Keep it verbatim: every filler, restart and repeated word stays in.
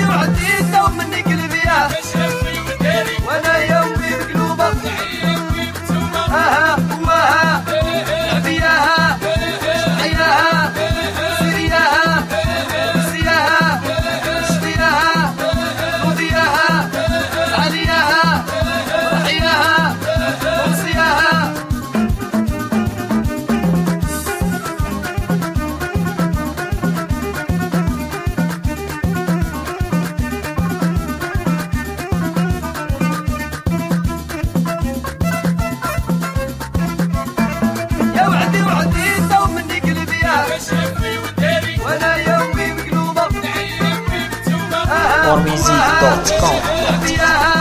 وعدي وعدي دوم مني قلبيها وانا يومي مقلوبة اها واها عبياها شعياها سرياها نسياها شقياها رضياها علياها رحياها ونسياها more music dot com.